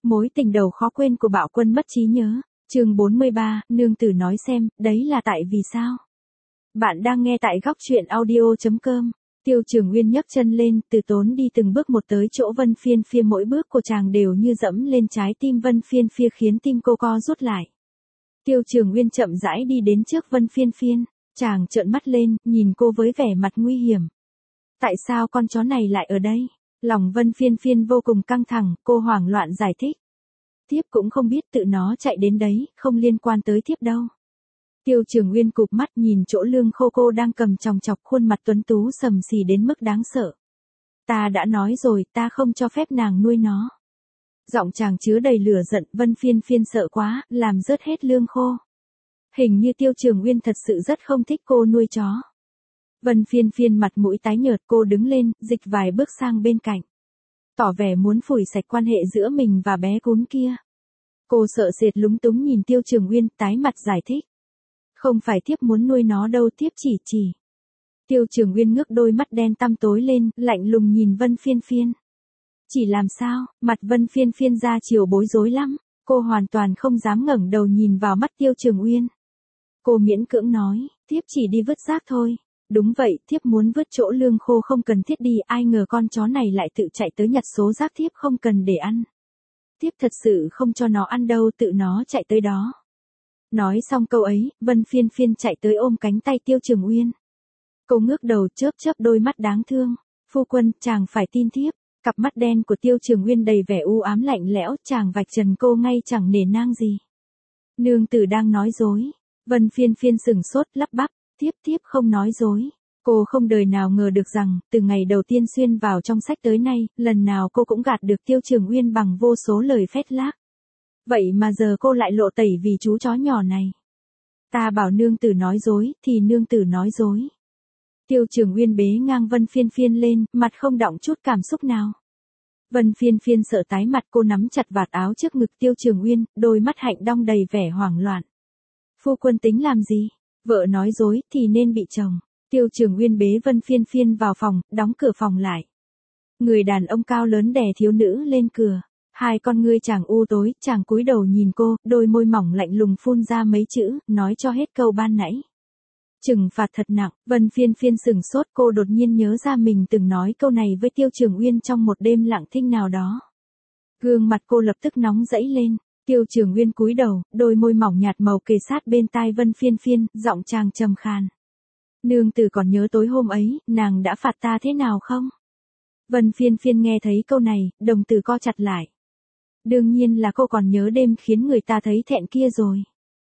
Mối tình đầu khó quên của Bạo Quân mất trí nhớ. Chương 43, nương tử nói xem, đấy là tại vì sao? Bạn đang nghe tại góc truyện audio.com. Tiêu Trường Nguyên nhấc chân lên, từ tốn đi từng bước một tới chỗ Vân Phiên Phiên, mỗi bước của chàng đều như dẫm lên trái tim Vân Phiên Phiên khiến tim cô co rút lại. Tiêu Trường Nguyên chậm rãi đi đến trước Vân Phiên Phiên, chàng trợn mắt lên, nhìn cô với vẻ mặt nguy hiểm. Tại sao con chó này lại ở đây? Lòng Vân Phiên Phiên vô cùng căng thẳng, cô hoảng loạn giải thích. Thiếp cũng không biết, tự nó chạy đến đấy, không liên quan tới thiếp đâu. Tiêu Trường Nguyên cụp mắt nhìn chỗ Lương Khô cô đang cầm chòng chọc, khuôn mặt tuấn tú sầm xì đến mức đáng sợ. Ta đã nói rồi, ta không cho phép nàng nuôi nó. Giọng chàng chứa đầy lửa giận. Vân Phiên Phiên sợ quá, làm rớt hết Lương Khô. Hình như Tiêu Trường Nguyên thật sự rất không thích cô nuôi chó. Vân Phiên Phiên mặt mũi tái nhợt, cô đứng lên, dịch vài bước sang bên cạnh. Tỏ vẻ muốn phủi sạch quan hệ giữa mình và bé cún kia. Cô sợ sệt lúng túng nhìn Tiêu Trường Nguyên, tái mặt giải thích. Không phải thiếp muốn nuôi nó đâu, thiếp chỉ. Tiêu Trường Nguyên ngước đôi mắt đen tăm tối lên, lạnh lùng nhìn Vân Phiên Phiên. Chỉ làm sao? Mặt Vân Phiên Phiên ra chiều bối rối lắm, cô hoàn toàn không dám ngẩng đầu nhìn vào mắt Tiêu Trường Nguyên. Cô miễn cưỡng nói, thiếp chỉ đi vứt rác thôi. Đúng vậy, thiếp muốn vứt chỗ Lương Khô không cần thiết đi, ai ngờ con chó này lại tự chạy tới nhặt số rác thiếp không cần để ăn. Thiếp thật sự không cho nó ăn đâu, tự nó chạy tới đó. Nói xong câu ấy, Vân Phiên Phiên chạy tới ôm cánh tay Tiêu Trường Nguyên. Cô ngước đầu chớp chớp đôi mắt đáng thương. Phu quân, chàng phải tin thiếp. Cặp mắt đen của Tiêu Trường Nguyên đầy vẻ u ám lạnh lẽo, chàng vạch trần cô ngay chẳng nể nang gì. Nương tử đang nói dối. Vân Phiên Phiên sửng sốt lắp bắp, thiếp không nói dối. Cô không đời nào ngờ được rằng, từ ngày đầu tiên xuyên vào trong sách tới nay, lần nào cô cũng gạt được Tiêu Trường Nguyên bằng vô số lời phét lác. Vậy mà giờ cô lại lộ tẩy vì chú chó nhỏ này. Ta bảo nương tử nói dối, thì nương tử nói dối. Tiêu Trường Nguyên bế ngang Vân Phiên Phiên lên, mặt không đọng chút cảm xúc nào. Vân Phiên Phiên sợ tái mặt, cô nắm chặt vạt áo trước ngực Tiêu Trường Nguyên, đôi mắt hạnh đong đầy vẻ hoảng loạn. Phu quân tính làm gì? Vợ nói dối thì nên bị chồng. Tiêu Trường Nguyên bế Vân Phiên Phiên vào phòng, đóng cửa phòng lại. Người đàn ông cao lớn đè thiếu nữ lên cửa. Hai con ngươi chàng u tối, chàng cúi đầu nhìn cô, đôi môi mỏng lạnh lùng phun ra mấy chữ, nói cho hết câu ban nãy. Trừng phạt thật nặng. Vân Phiên Phiên sửng sốt, cô đột nhiên nhớ ra mình từng nói câu này với Tiêu Trường Nguyên trong một đêm lặng thinh nào đó. Gương mặt cô lập tức nóng rẫy lên. Tiêu Trường Nguyên cúi đầu, đôi môi mỏng nhạt màu kề sát bên tai Vân Phiên Phiên, giọng chàng trầm khàn. Nương tử còn nhớ tối hôm ấy, nàng đã phạt ta thế nào không? Vân Phiên Phiên nghe thấy câu này, đồng tử co chặt lại. Đương nhiên là cô còn nhớ đêm khiến người ta thấy thẹn kia rồi.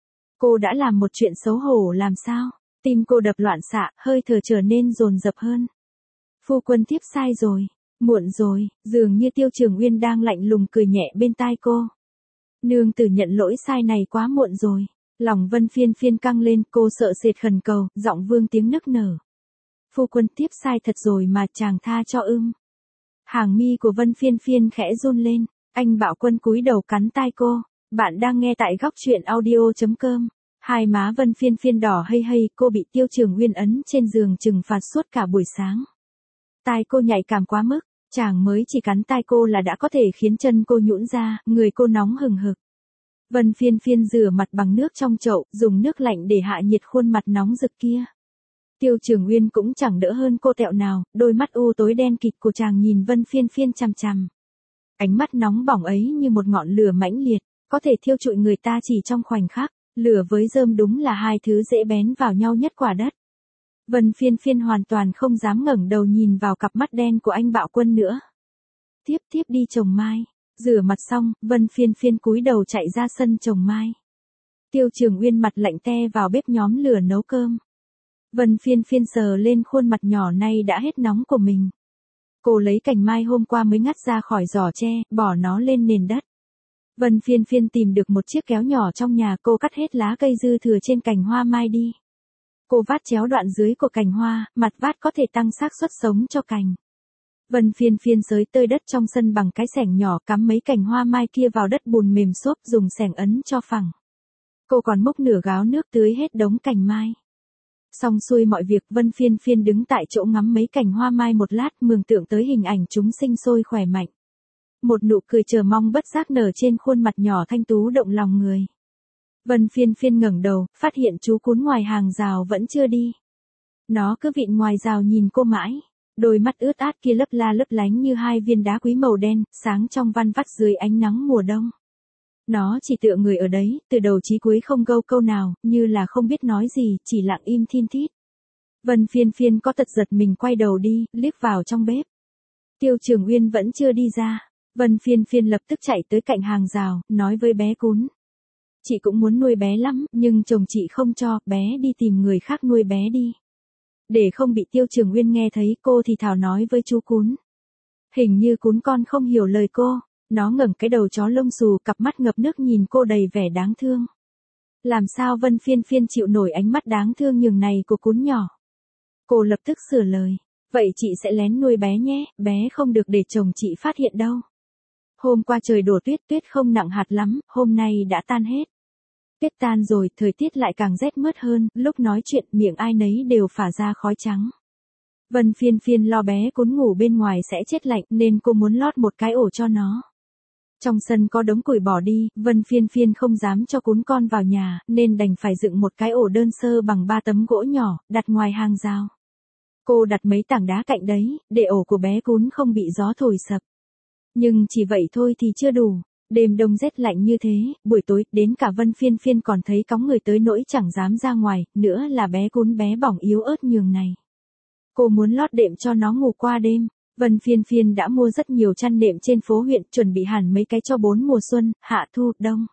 Cô đã làm một chuyện xấu hổ làm sao? Tim cô đập loạn xạ, hơi thở trở nên dồn dập hơn. Phu quân thiếp sai rồi, muộn rồi, dường như Tiêu Trường Nguyên đang lạnh lùng cười nhẹ bên tai cô. Nương tử nhận lỗi sai này quá muộn rồi. Lòng Vân Phiên Phiên căng lên, cô sợ sệt khẩn cầu, giọng vương tiếng nức nở. Phu quân thiếp sai thật rồi mà, chàng tha cho ưng. Hàng mi của Vân Phiên Phiên khẽ run lên, anh Bạo Quân cúi đầu cắn tai cô. Bạn đang nghe tại góc truyện audio.com. Hai má Vân Phiên Phiên đỏ hây hây, cô bị Tiêu Trường Nguyên ấn trên giường trừng phạt suốt cả buổi sáng. Tai cô nhạy cảm quá mức, chàng mới chỉ cắn tai cô là đã có thể khiến chân cô nhũn ra, người cô nóng hừng hực. Vân Phiên Phiên rửa mặt bằng nước trong chậu, dùng nước lạnh để hạ nhiệt khuôn mặt nóng rực kia. Tiêu Trường Nguyên cũng chẳng đỡ hơn cô tẹo nào, đôi mắt u tối đen kịt của chàng nhìn Vân Phiên Phiên chằm chằm. Ánh mắt nóng bỏng ấy như một ngọn lửa mãnh liệt, có thể thiêu trụi người ta chỉ trong khoảnh khắc. Lửa với rơm đúng là hai thứ dễ bén vào nhau nhất quả đất. Vân Phiên Phiên hoàn toàn không dám ngẩng đầu nhìn vào cặp mắt đen của anh Bạo Quân nữa. Thiếp đi trồng mai. Rửa mặt xong, Vân Phiên Phiên cúi đầu chạy ra sân trồng mai. Tiêu Trường Nguyên mặt lạnh te vào bếp nhóm lửa nấu cơm. Vân Phiên Phiên sờ lên khuôn mặt nhỏ nay đã hết nóng của mình. Cô lấy cành mai hôm qua mới ngắt ra khỏi giỏ tre, bỏ nó lên nền đất. Vân Phiên Phiên tìm được một chiếc kéo nhỏ trong nhà, cô cắt hết lá cây dư thừa trên cành hoa mai đi. Cô vát chéo đoạn dưới của cành hoa, mặt vát có thể tăng xác suất sống cho cành. Vân Phiên Phiên xới tơi đất trong sân bằng cái xẻng nhỏ, cắm mấy cành hoa mai kia vào đất bùn mềm xốp, dùng xẻng ấn cho phẳng. Cô còn múc nửa gáo nước tưới hết đống cành mai. Xong xuôi mọi việc, Vân Phiên Phiên đứng tại chỗ ngắm mấy cành hoa mai một lát, mường tượng tới hình ảnh chúng sinh sôi khỏe mạnh. Một nụ cười chờ mong bất giác nở trên khuôn mặt nhỏ thanh tú động lòng người. Vân Phiên Phiên ngẩng đầu, phát hiện chú cún ngoài hàng rào vẫn chưa đi. Nó cứ vịn ngoài rào nhìn cô mãi. Đôi mắt ướt át kia lấp la lấp lánh như hai viên đá quý màu đen, sáng trong van vắt dưới ánh nắng mùa đông. Nó chỉ tựa người ở đấy, từ đầu chí cuối không gâu câu nào, như là không biết nói gì, chỉ lặng im thin thít. Vân Phiên Phiên có tật giật mình quay đầu đi, liếc vào trong bếp. Tiêu Trường Uyên vẫn chưa đi ra. Vân Phiên Phiên lập tức chạy tới cạnh hàng rào, nói với bé cún. Chị cũng muốn nuôi bé lắm, nhưng chồng chị không cho, bé đi tìm người khác nuôi bé đi. Để không bị Tiêu Trường Uyên nghe thấy, cô thì thào nói với chú cún. Hình như cún con không hiểu lời cô. Nó ngẩng cái đầu chó lông xù, cặp mắt ngập nước nhìn cô đầy vẻ đáng thương. Làm sao Vân Phiên Phiên chịu nổi ánh mắt đáng thương nhường này của cún nhỏ. Cô lập tức sửa lời. Vậy chị sẽ lén nuôi bé nhé, bé không được để chồng chị phát hiện đâu. Hôm qua trời đổ tuyết, tuyết không nặng hạt lắm, hôm nay đã tan hết. Tuyết tan rồi, thời tiết lại càng rét mướt hơn, lúc nói chuyện miệng ai nấy đều phả ra khói trắng. Vân Phiên Phiên lo bé cún ngủ bên ngoài sẽ chết lạnh nên cô muốn lót một cái ổ cho nó. Trong sân có đống củi bỏ đi, Vân Phiên Phiên không dám cho cún con vào nhà, nên đành phải dựng một cái ổ đơn sơ bằng 3 tấm gỗ nhỏ, đặt ngoài hàng rào. Cô đặt mấy tảng đá cạnh đấy, để ổ của bé cún không bị gió thổi sập. Nhưng chỉ vậy thôi thì chưa đủ. Đêm đông rét lạnh như thế, buổi tối, đến cả Vân Phiên Phiên còn thấy cóng người tới nỗi chẳng dám ra ngoài, nữa là bé cún bé bỏng yếu ớt nhường này. Cô muốn lót đệm cho nó ngủ qua đêm. Vân Phiên Phiên đã mua rất nhiều chăn nệm trên phố huyện, chuẩn bị hẳn mấy cái cho 4 mùa xuân, hạ thu, đông.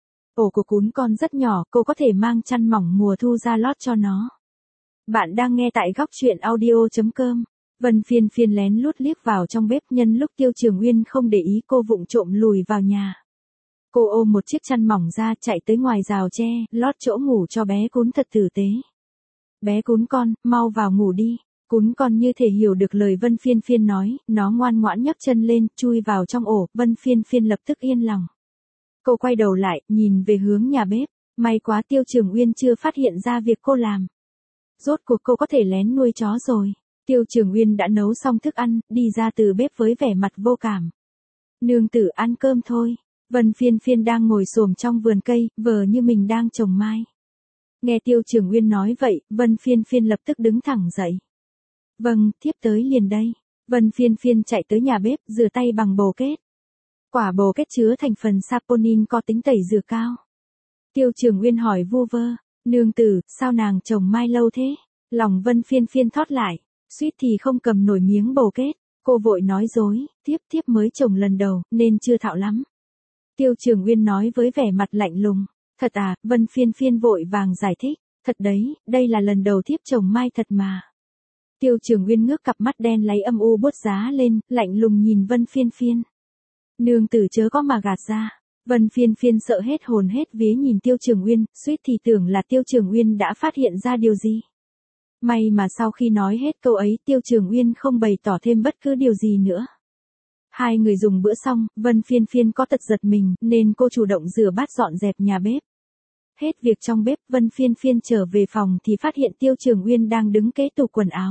Ổ của cún con rất nhỏ, cô có thể mang chăn mỏng mùa thu ra lót cho nó. Bạn đang nghe tại góc truyện audio.com. Vân Phiên Phiên lén lút liếc vào trong bếp, nhân lúc Tiêu Trường Uyên không để ý cô vụng trộm lùi vào nhà. Cô ôm một chiếc chăn mỏng ra, chạy tới ngoài rào tre, lót chỗ ngủ cho bé cún thật tử tế. Bé cún con, mau vào ngủ đi. Cún con như thể hiểu được lời Vân Phiên Phiên nói, nó ngoan ngoãn nhấc chân lên, chui vào trong ổ, Vân Phiên Phiên lập tức yên lòng. Cô quay đầu lại, nhìn về hướng nhà bếp, may quá Tiêu Trường Uyên chưa phát hiện ra việc cô làm. Rốt cuộc cô có thể lén nuôi chó rồi. Tiêu Trường Uyên đã nấu xong thức ăn, đi ra từ bếp với vẻ mặt vô cảm. Nương tử ăn cơm thôi. Vân Phiên Phiên đang ngồi xổm trong vườn cây, vờ như mình đang trồng mai. Nghe Tiêu Trường Uyên nói vậy, Vân Phiên Phiên lập tức đứng thẳng dậy. Vâng, thiếp tới liền đây. Vân Phiên Phiên chạy tới nhà bếp, rửa tay bằng bồ kết. Quả bồ kết chứa thành phần saponin có tính tẩy rửa cao. Tiêu Trường Uyên hỏi vu vơ, nương tử, sao nàng trồng mai lâu thế? Lòng Vân Phiên Phiên thót lại, suýt thì không cầm nổi miếng bồ kết. Cô vội nói dối, thiếp mới trồng lần đầu, nên chưa thạo lắm. Tiêu Trường Uyên nói với vẻ mặt lạnh lùng. Thật à, Vân Phiên Phiên vội vàng giải thích. Thật đấy, đây là lần đầu thiếp trồng mai thật mà. Tiêu Trường Uyên ngước cặp mắt đen láy âm u buốt giá lên, lạnh lùng nhìn Vân Phiên Phiên. Nương tử chớ có mà gạt ra. Vân Phiên Phiên sợ hết hồn hết vía nhìn Tiêu Trường Uyên, suýt thì tưởng là Tiêu Trường Uyên đã phát hiện ra điều gì. May mà sau khi nói hết câu ấy, Tiêu Trường Uyên không bày tỏ thêm bất cứ điều gì nữa. Hai người dùng bữa xong, Vân Phiên Phiên có tật giật mình, nên cô chủ động rửa bát dọn dẹp nhà bếp. Hết việc trong bếp, Vân Phiên Phiên trở về phòng thì phát hiện Tiêu Trường Uyên đang đứng kế tủ quần áo.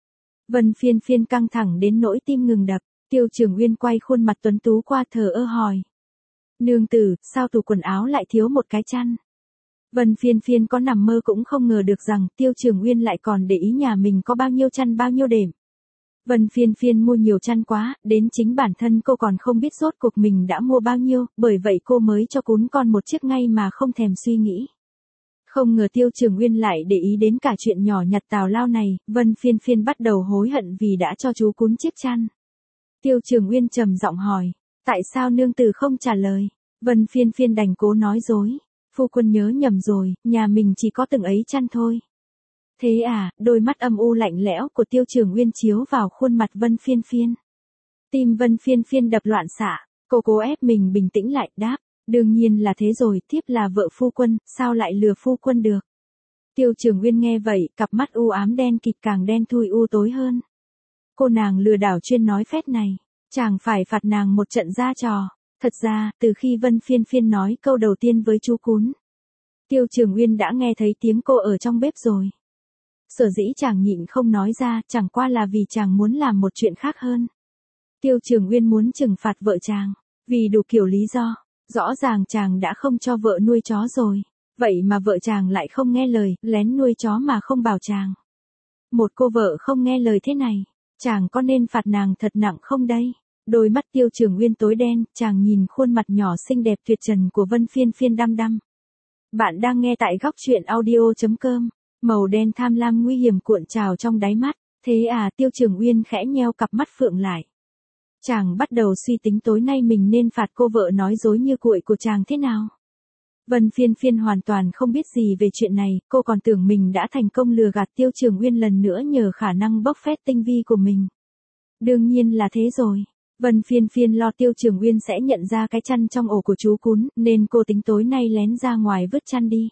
Vân Phiên Phiên căng thẳng đến nỗi tim ngừng đập, Tiêu Trường Uyên quay khuôn mặt tuấn tú qua thờ ơ hỏi. Nương tử, sao tủ quần áo lại thiếu một cái chăn? Vân Phiên Phiên có nằm mơ cũng không ngờ được rằng Tiêu Trường Uyên lại còn để ý nhà mình có bao nhiêu chăn bao nhiêu đệm. Vân Phiên Phiên mua nhiều chăn quá, đến chính bản thân cô còn không biết rốt cuộc mình đã mua bao nhiêu, bởi vậy cô mới cho cún con một chiếc ngay mà không thèm suy nghĩ. Không ngờ Tiêu Trường Uyên lại để ý đến cả chuyện nhỏ nhặt tào lao này, Vân Phiên Phiên bắt đầu hối hận vì đã cho chú cún chiếc chăn. Tiêu Trường Uyên trầm giọng hỏi, tại sao nương tử không trả lời? Vân Phiên Phiên đành cố nói dối, phu quân nhớ nhầm rồi, nhà mình chỉ có từng ấy chăn thôi. Thế à, đôi mắt âm u lạnh lẽo của Tiêu Trường Uyên chiếu vào khuôn mặt Vân Phiên Phiên. Tim Vân Phiên Phiên đập loạn xạ, cô cố ép mình bình tĩnh lại, đáp, đương nhiên là thế rồi, thiếp là vợ phu quân, sao lại lừa phu quân được. Tiêu Trường Uyên nghe vậy, cặp mắt u ám đen kịt càng đen thui u tối hơn. Cô nàng lừa đảo chuyên nói phét này, chàng phải phạt nàng một trận ra trò. Thật ra, từ khi Vân Phiên Phiên nói câu đầu tiên với chú cún, Tiêu Trường Uyên đã nghe thấy tiếng cô ở trong bếp rồi. Sở dĩ chàng nhịn không nói ra, chẳng qua là vì chàng muốn làm một chuyện khác hơn. Tiêu Trường Uyên muốn trừng phạt vợ chàng, vì đủ kiểu lý do, rõ ràng chàng đã không cho vợ nuôi chó rồi, vậy mà vợ chàng lại không nghe lời, lén nuôi chó mà không bảo chàng. Một cô vợ không nghe lời thế này, chàng có nên phạt nàng thật nặng không đây? Đôi mắt Tiêu Trường Uyên tối đen, chàng nhìn khuôn mặt nhỏ xinh đẹp tuyệt trần của Vân Phiên Phiên đăm đăm. Bạn đang nghe tại góc truyện audio.com, màu đen tham lam nguy hiểm cuộn trào trong đáy mắt, thế à? Tiêu Trường Uyên khẽ nheo cặp mắt phượng lại. Chàng bắt đầu suy tính tối nay mình nên phạt cô vợ nói dối như cuội của chàng thế nào. Vân Phiên Phiên hoàn toàn không biết gì về chuyện này, cô còn tưởng mình đã thành công lừa gạt Tiêu Trường Uyên lần nữa nhờ khả năng bốc phét tinh vi của mình. Đương nhiên là thế rồi. Vân Phiên Phiên lo Tiêu Trường Uyên sẽ nhận ra cái chăn trong ổ của chú cún, nên cô tính tối nay lén ra ngoài vứt chăn đi.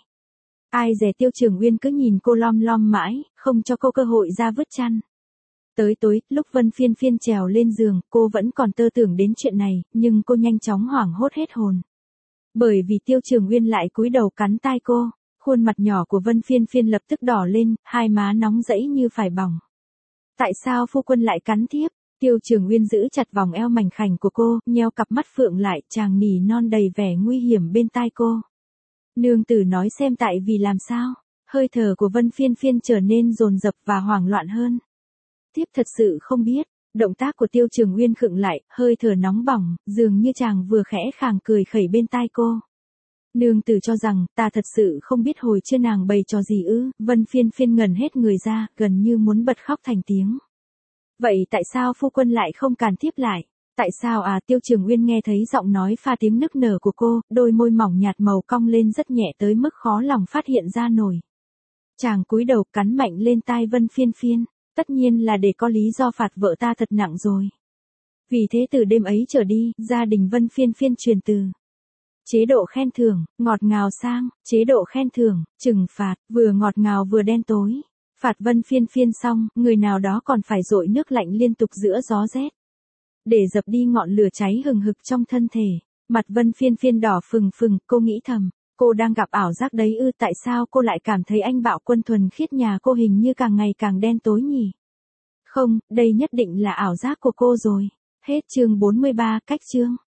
Ai dè Tiêu Trường Uyên cứ nhìn cô lom lom mãi, không cho cô cơ hội ra vứt chăn. Tới tối, lúc Vân Phiên Phiên trèo lên giường, cô vẫn còn tơ tưởng đến chuyện này, nhưng cô nhanh chóng hoảng hốt hết hồn. Bởi vì Tiêu Trường Uyên lại cúi đầu cắn tai cô, khuôn mặt nhỏ của Vân Phiên Phiên lập tức đỏ lên, hai má nóng rẫy như phải bỏng. Tại sao phu quân lại cắn thiếp? Tiêu Trường Uyên giữ chặt vòng eo mảnh khảnh của cô, nheo cặp mắt phượng lại, chàng nỉ non đầy vẻ nguy hiểm bên tai cô. Nương tử nói xem tại vì làm sao? Hơi thở của Vân Phiên Phiên trở nên dồn dập và hoảng loạn hơn. Thiếp thật sự không biết. Động tác của Tiêu Trường Uyên khựng lại, hơi thở nóng bỏng, dường như chàng vừa khẽ khàng cười khẩy bên tai cô. Nương tử cho rằng, ta thật sự không biết hồi chưa nàng bày trò gì ư? Vân Phiên Phiên ngẩn hết người ra, gần như muốn bật khóc thành tiếng. Vậy tại sao phu quân lại không càn thiếp lại? Tại sao à? Tiêu Trường Uyên nghe thấy giọng nói pha tiếng nức nở của cô, đôi môi mỏng nhạt màu cong lên rất nhẹ tới mức khó lòng phát hiện ra nổi. Chàng cúi đầu cắn mạnh lên tai Vân Phiên Phiên, tất nhiên là để có lý do phạt vợ ta thật nặng rồi. Vì thế từ đêm ấy trở đi, gia đình Vân Phiên Phiên truyền từ chế độ khen thưởng, ngọt ngào sang, chế độ khen thưởng, trừng phạt, vừa ngọt ngào vừa đen tối. Phạt Vân Phiên Phiên xong, người nào đó còn phải dội nước lạnh liên tục giữa gió rét. Để dập đi ngọn lửa cháy hừng hực trong thân thể, mặt Vân Phiên Phiên đỏ phừng phừng, cô nghĩ thầm, cô đang gặp ảo giác đấy ư? Tại sao cô lại cảm thấy anh Bạo Quân thuần khiết nhà cô hình như càng ngày càng đen tối nhỉ? Không, đây nhất định là ảo giác của cô rồi. Hết chương 43, cách chương.